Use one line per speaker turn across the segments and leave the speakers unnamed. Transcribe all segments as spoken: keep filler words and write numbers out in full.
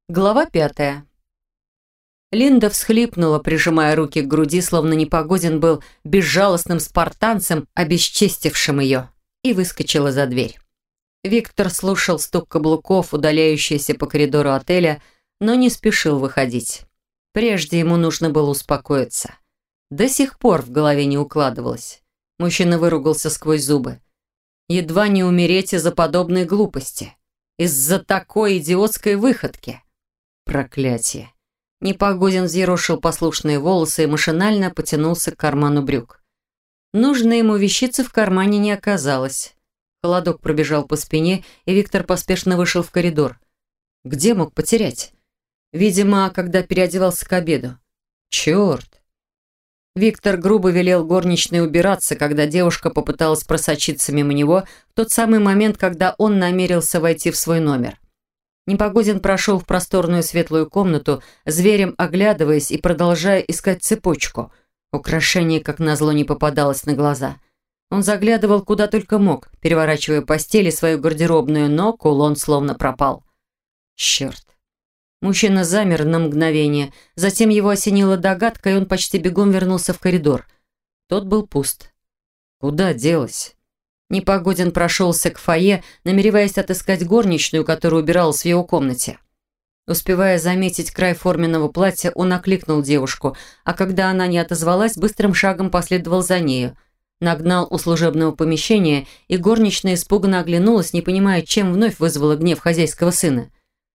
Глава пятая. Линда всхлипнула, прижимая руки к груди, словно Непогодин был безжалостным спартанцем, обесчестившим ее, и выскочила за дверь. Виктор слушал стук каблуков, удаляющийся по коридору отеля, но не спешил выходить. Прежде ему нужно было успокоиться. До сих пор в голове не укладывалось. Мужчина выругался сквозь зубы. Едва не умереть из-за подобной глупости. Из-за такой идиотской выходки. Проклятие. Непогодин взъерошил послушные волосы и машинально потянулся к карману брюк. Нужной ему вещицы в кармане не оказалось. Холодок пробежал по спине, и Виктор поспешно вышел в коридор. Где мог потерять? Видимо, когда переодевался к обеду. Черт! Виктор грубо велел горничной убираться, когда девушка попыталась просочиться мимо него в тот самый момент, когда он намерился войти в свой номер. Непогодин прошел в просторную светлую комнату, зверем оглядываясь и продолжая искать цепочку. Украшение, как назло, не попадалось на глаза. Он заглядывал куда только мог, переворачивая постель и свою гардеробную, но кулон словно пропал. Черт. Мужчина замер на мгновение, затем его осенила догадка, и он почти бегом вернулся в коридор. Тот был пуст. Куда делась? Непогодин прошелся к фойе, намереваясь отыскать горничную, которая убиралась в его комнате. Успевая заметить край форменного платья, он окликнул девушку, а когда она не отозвалась, быстрым шагом последовал за нею. Нагнал у служебного помещения, и горничная испуганно оглянулась, не понимая, чем вновь вызвала гнев хозяйского сына.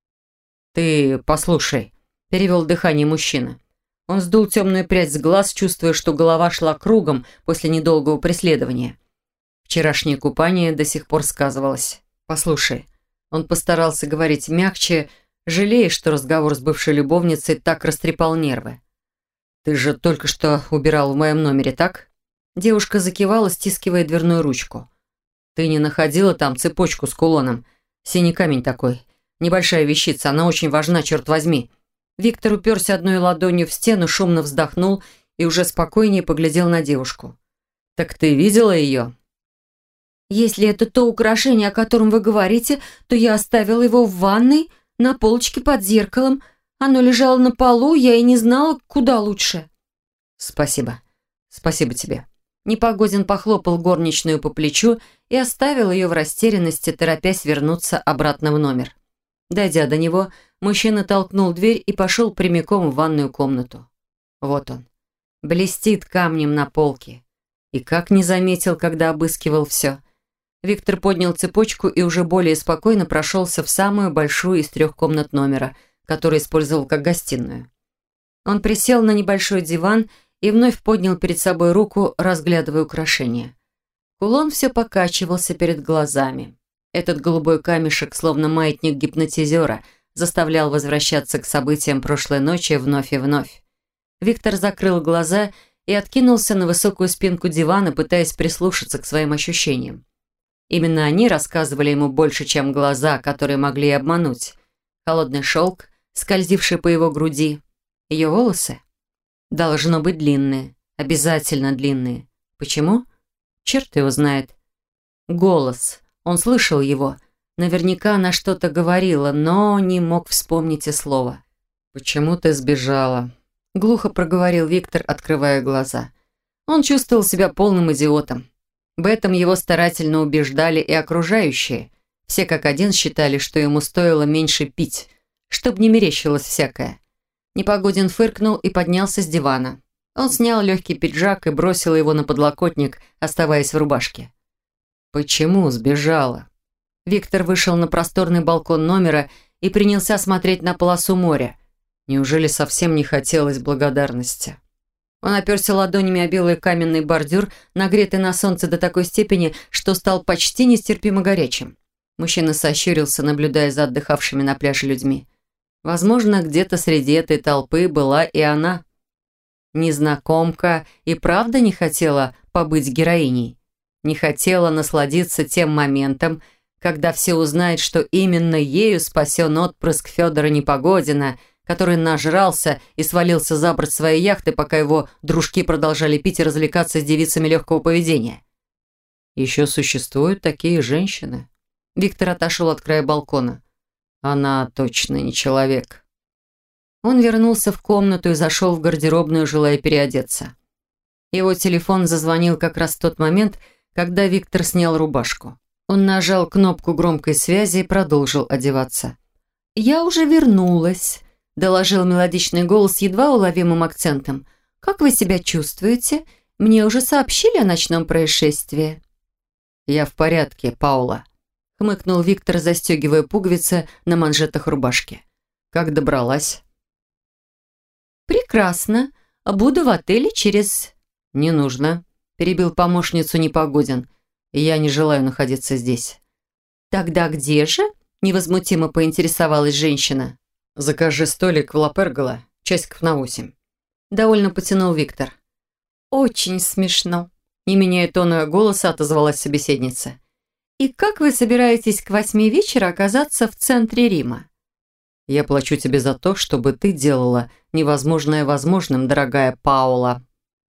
«Ты послушай», – перевел дыхание мужчина. Он сдул темную прядь с глаз, чувствуя, что голова шла кругом после недолгого преследования. Вчерашнее купание до сих пор сказывалось. «Послушай». Он постарался говорить мягче, жалея, что разговор с бывшей любовницей так растрепал нервы. «Ты же только что убирал в моем номере, так?» Девушка закивала, стискивая дверную ручку. «Ты не находила там цепочку с кулоном? Синий камень такой. Небольшая вещица, она очень важна, черт возьми». Виктор уперся одной ладонью в стену, шумно вздохнул и уже спокойнее поглядел на девушку. «Так ты видела ее?» «Если это то украшение, о котором вы говорите, то я оставила его в ванной, на полочке под зеркалом. Оно лежало на полу, я и не знала, куда лучше». «Спасибо. Спасибо тебе». Непогодин похлопал горничную по плечу и оставил ее в растерянности, торопясь вернуться обратно в номер. Дойдя до него, мужчина толкнул дверь и пошел прямиком в ванную комнату. Вот он. Блестит камнем на полке. И как не заметил, когда обыскивал все. Виктор поднял цепочку и уже более спокойно прошелся в самую большую из трех комнат номера, который использовал как гостиную. Он присел на небольшой диван и вновь поднял перед собой руку, разглядывая украшения. Кулон все покачивался перед глазами. Этот голубой камешек, словно маятник гипнотизера, заставлял возвращаться к событиям прошлой ночи вновь и вновь. Виктор закрыл глаза и откинулся на высокую спинку дивана, пытаясь прислушаться к своим ощущениям. Именно они рассказывали ему больше, чем глаза, которые могли и обмануть. Холодный шелк, скользивший по его груди. Ее волосы? Должно быть длинные. Обязательно длинные. Почему? Черт его знает. Голос. Он слышал его. Наверняка она что-то говорила, но не мог вспомнить и слова. «Почему ты сбежала?» Глухо проговорил Виктор, открывая глаза. Он чувствовал себя полным идиотом. В этом его старательно убеждали и окружающие. Все как один считали, что ему стоило меньше пить, чтобы не мерещилось всякое. Непогодин фыркнул и поднялся с дивана. Он снял легкий пиджак и бросил его на подлокотник, оставаясь в рубашке. «Почему сбежала?» Виктор вышел на просторный балкон номера и принялся смотреть на полосу моря. Неужели совсем не хотелось благодарности? Он оперся ладонями о белый каменный бордюр, нагретый на солнце до такой степени, что стал почти нестерпимо горячим. Мужчина сощурился, наблюдая за отдыхавшими на пляже людьми. Возможно, где-то среди этой толпы была и она. Незнакомка и правда не хотела побыть героиней. Не хотела насладиться тем моментом, когда все узнают, что именно ею спасен отпрыск Федора Непогодина, который нажрался и свалился за борт своей яхты, пока его дружки продолжали пить и развлекаться с девицами легкого поведения. Еще существуют такие женщины. Виктор отошел от края балкона. Она точно не человек. Он вернулся в комнату и зашел в гардеробную, желая переодеться. Его телефон зазвонил как раз в тот момент, когда Виктор снял рубашку. Он нажал кнопку громкой связи и продолжил одеваться. «Я уже вернулась», – доложил мелодичный голос с едва уловимым акцентом. «Как вы себя чувствуете? Мне уже сообщили о ночном происшествии». «Я в порядке, Паула», – хмыкнул Виктор, застегивая пуговицы на манжетах рубашки. «Как добралась?» «Прекрасно. Буду в отеле через...» «Не нужно», – перебил помощницу Непогодин. «Я не желаю находиться здесь». «Тогда где же?» – невозмутимо поинтересовалась женщина. «Закажи столик в Ла Пергола, часиков на восемь». Довольно потянул Виктор. «Очень смешно», – не меняя тона голоса, отозвалась собеседница. «И как вы собираетесь к восьми вечера оказаться в центре Рима?» «Я плачу тебе за то, чтобы ты делала невозможное возможным, дорогая Паула».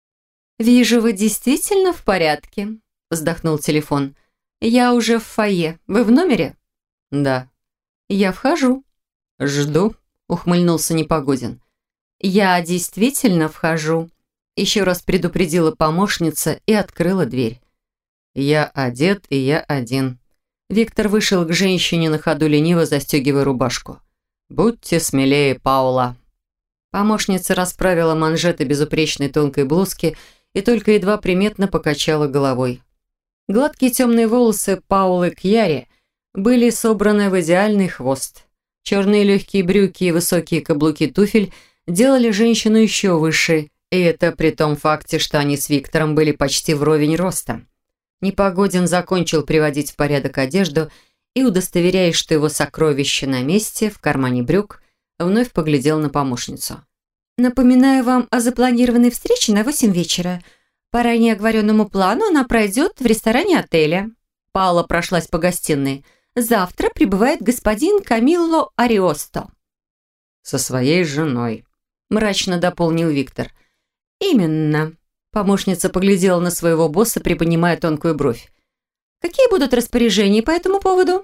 «Вижу, вы действительно в порядке», – вздохнул телефон. «Я уже в фойе. Вы в номере?» «Да». «Я вхожу». «Жду», – ухмыльнулся Непогодин. «Я действительно вхожу», – еще раз предупредила помощница и открыла дверь. «Я одет, и я один». Виктор вышел к женщине на ходу, лениво застегивая рубашку. «Будьте смелее, Паула». Помощница расправила манжеты безупречной тонкой блузки и только едва приметно покачала головой. Гладкие темные волосы Паулы Кьяри были собраны в идеальный хвост. Черные легкие брюки и высокие каблуки туфель делали женщину еще выше, и это при том факте, что они с Виктором были почти вровень роста. Непогодин закончил приводить в порядок одежду и, удостоверяясь, что его сокровище на месте, в кармане брюк, вновь поглядел на помощницу. «Напоминаю вам о запланированной встрече на восемь вечера. По ранее оговоренному плану она пройдет в ресторане отеля». Паула прошлась по гостиной. «Завтра прибывает господин Камилло Ариосто». «Со своей женой», – мрачно дополнил Виктор. «Именно». Помощница поглядела на своего босса, приподнимая тонкую бровь. «Какие будут распоряжения по этому поводу?»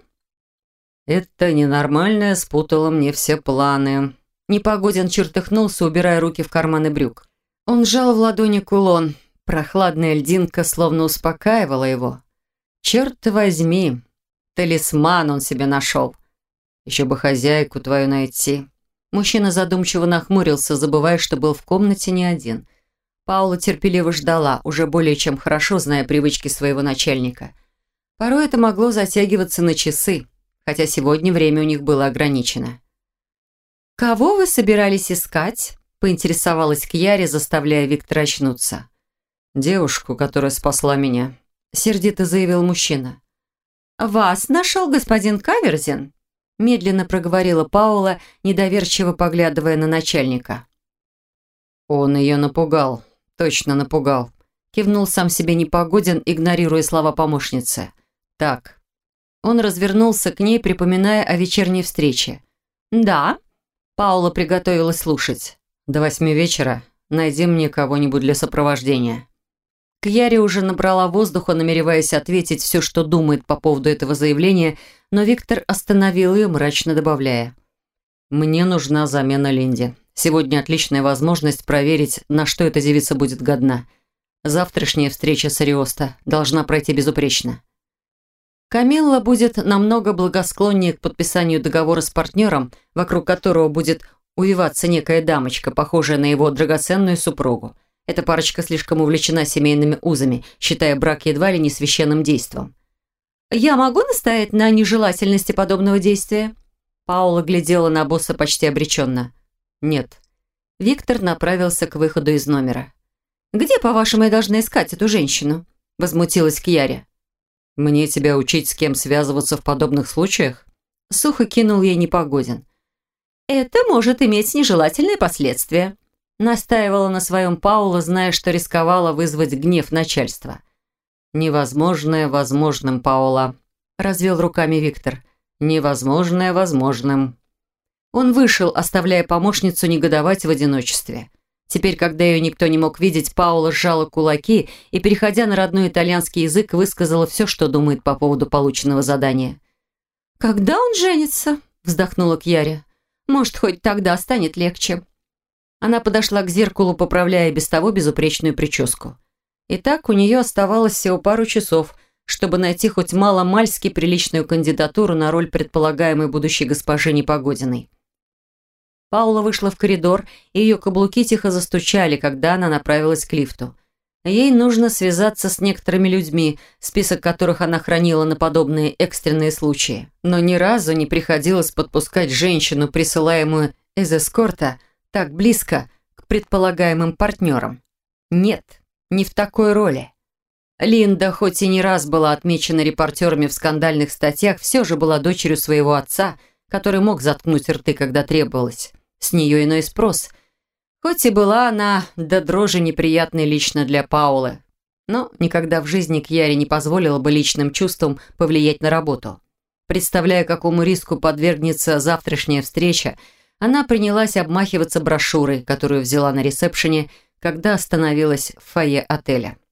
«Это ненормальное спутало мне все планы». Непогодин чертыхнулся, убирая руки в карманы брюк. Он сжал в ладони кулон. Прохладная льдинка словно успокаивала его. «Черт возьми, талисман он себе нашел. Еще бы хозяйку твою найти». Мужчина задумчиво нахмурился, забывая, что был в комнате не один. Паула терпеливо ждала, уже более чем хорошо зная привычки своего начальника. Порой это могло затягиваться на часы, хотя сегодня время у них было ограничено. «Кого вы собирались искать?» – поинтересовалась Кьяри, заставляя Виктора очнуться. «Девушку, которая спасла меня», – сердито заявил мужчина. «Вас нашел господин Каверзин?» – медленно проговорила Паула, недоверчиво поглядывая на начальника. «Он ее напугал, точно напугал», – кивнул сам себе Непогодин, игнорируя слова помощницы. «Так». Он развернулся к ней, припоминая о вечерней встрече. «Да». Паула приготовилась слушать. «До восьми вечера найди мне кого-нибудь для сопровождения». Кьяри уже набрала воздуха, намереваясь ответить все, что думает по поводу этого заявления, но Виктор остановил ее, мрачно добавляя. «Мне нужна замена Линди. Сегодня отличная возможность проверить, на что эта девица будет годна. Завтрашняя встреча с Ариосто должна пройти безупречно». Камилла будет намного благосклоннее к подписанию договора с партнером, вокруг которого будет увиваться некая дамочка, похожая на его драгоценную супругу. Эта парочка слишком увлечена семейными узами, считая брак едва ли не священным действом. «Я могу настоять на нежелательности подобного действия?» Паула глядела на босса почти обреченно. «Нет». Виктор направился к выходу из номера. «Где, по-вашему, я должна искать эту женщину?» Возмутилась Кьяри. «Мне тебя учить, с кем связываться в подобных случаях?» Сухо кинул ей Непогодин. «Это может иметь нежелательные последствия», настаивала на своем Паула, зная, что рисковала вызвать гнев начальства. «Невозможное возможным, Паула», развел руками Виктор. «Невозможное возможным». Он вышел, оставляя помощницу негодовать в одиночестве. Теперь, когда ее никто не мог видеть, Паула сжала кулаки и, переходя на родной итальянский язык, высказала все, что думает по поводу полученного задания. «Когда он женится?» – вздохнула Кьяри. Может, хоть тогда станет легче». Она подошла к зеркалу, поправляя без того безупречную прическу. Итак, у нее оставалось всего пару часов, чтобы найти хоть мало-мальски приличную кандидатуру на роль предполагаемой будущей госпожи Непогодиной. Паула вышла в коридор, и ее каблуки тихо застучали, когда она направилась к лифту. Ей нужно связаться с некоторыми людьми, список которых она хранила на подобные экстренные случаи. Но ни разу не приходилось подпускать женщину, присылаемую из эскорта, так близко к предполагаемым партнерам. Нет, не в такой роли. Линда, хоть и не раз была отмечена репортерами в скандальных статьях, все же была дочерью своего отца, который мог заткнуть рты, когда требовалось. С нее иной спрос. Хоть и была она до дрожи неприятной лично для Паулы, но никогда в жизни Кьяре не позволила бы личным чувствам повлиять на работу. Представляя, какому риску подвергнется завтрашняя встреча, она принялась обмахиваться брошюрой, которую взяла на ресепшене, когда остановилась в фойе отеля.